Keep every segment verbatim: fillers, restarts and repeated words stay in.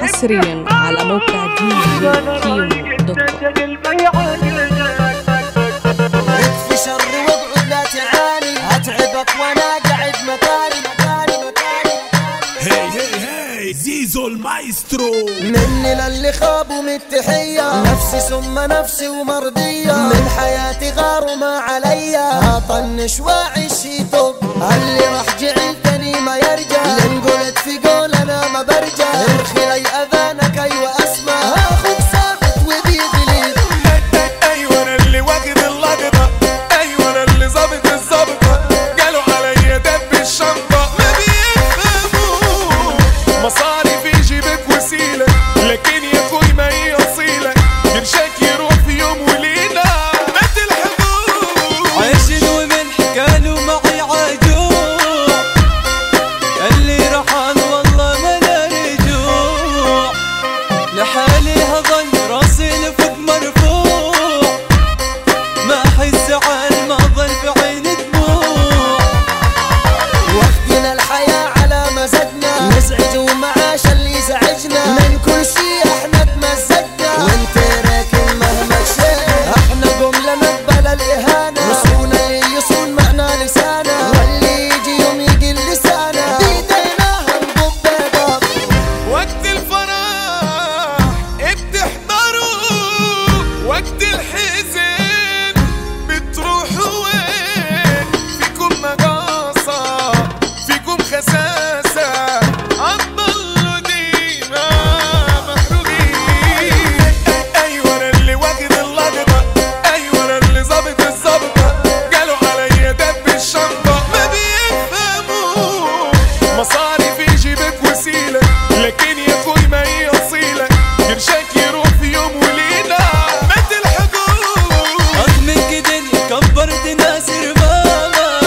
حصريا على موقع دي جي كيمو دوت كوم. في شر وابعد لا تعاني، اتعبك وانا قاعد مكاني مكاني مكاني. هي هي هي زيزو المايسترو. مني للي خابوا من التحية، نفسي ثم نفسي ومرضية، من حياتي غار وما عليا، اطنش واعيش يطب، اللي راح جعلتني ما يرجع، لان قلت في قول انا ما برجع، ارخي لي اذانك ايوه اسمع، هاخد ساقط وبيغلي. ايوه انا اللي واخد اللقطة، ايوه انا اللي ظابط الظابطة، قالوا عليا دب الشنطة، ما بيفهموا مصاري في جيبك وسيلة، لكن يا اخوي ما هي اصيلة، قرشك يروح في يوم وليلة ما تلحقوش. عايشين وملح كانوا معي عجوع، اللي رحل والله ما له رجوع، لحالي هظل راسي لفوق مرفوع، ما احس عن ما ظل في عيني دموع. واخدنا الحياة على مزاجنا، نزعج ومعاش اللي يزعجنا، من كل شي احنا تمزجنا، وانت راكن مهما شئت، احنا قوم لنقبل الاهانة، وصونا اللي يصون معنا لسانا، واللي يجي يوم يقل لسانا، بيدينا هنقب بيضاب. وقت الفرح بتحضروا، وقت الحزن بتروحوا وين، فيكم مقاصة فيكم خساسة، هتضلوا ديما محروقين. ايوه انا اللي واخد اللقطة، ايوه انا اللي ظابط الظابطة، قالوا عليا دب الشنطة، ما بيفهموا مصاري في جيبك وسيلة، لكن يا اخوي ما هي اصيلة، قرشك يروح في يوم وليلة ما تلحقوش. أضمن كدني كبرت ناس رمامة،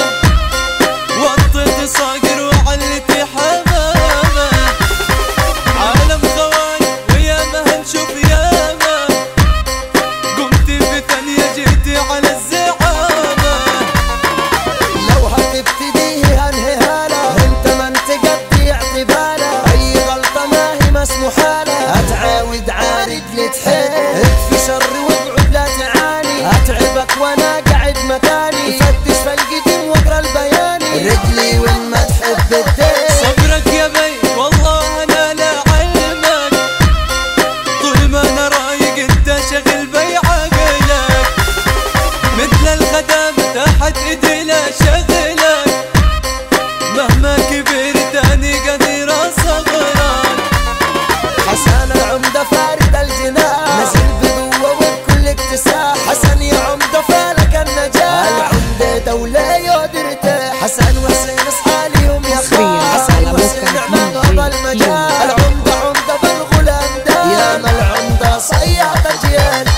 وطيت صاقر وعلت حمامة، عالم خواني وياما هنشوف ياما، قمت بثانية جيتي على الزعامة. لو هتبتديه انهيها له، انت ما انت قد يعطي باله، اي غلطة ما هي مسموحة له، اتعاود عارج لتحل، اكفي شر وابعد لا تعاني، اتعبك وانا قاعد مكاني، فتش في القديم واقرا البياني، رجلي وين ما تحب الدين. صبرك يا بي والله انا لا علمك، طول ما انا رايق انت شغل بي عقلك، مثل الخدم تحت ايدينا شغلك، مهما كبرت اني قدير اصغرك. حسن العمدة فارد الجناح، نزل بقوة وبكل اكتساح، حسن يا عمدة فالك النجاح، العمدة دولة يودرته، حسن وحسين اصحاليهم يا خال، حسن وحسين نعمان هذا المجال، العمدة عمدة بالغلام ده، يا ما العمدة صياد اجيال.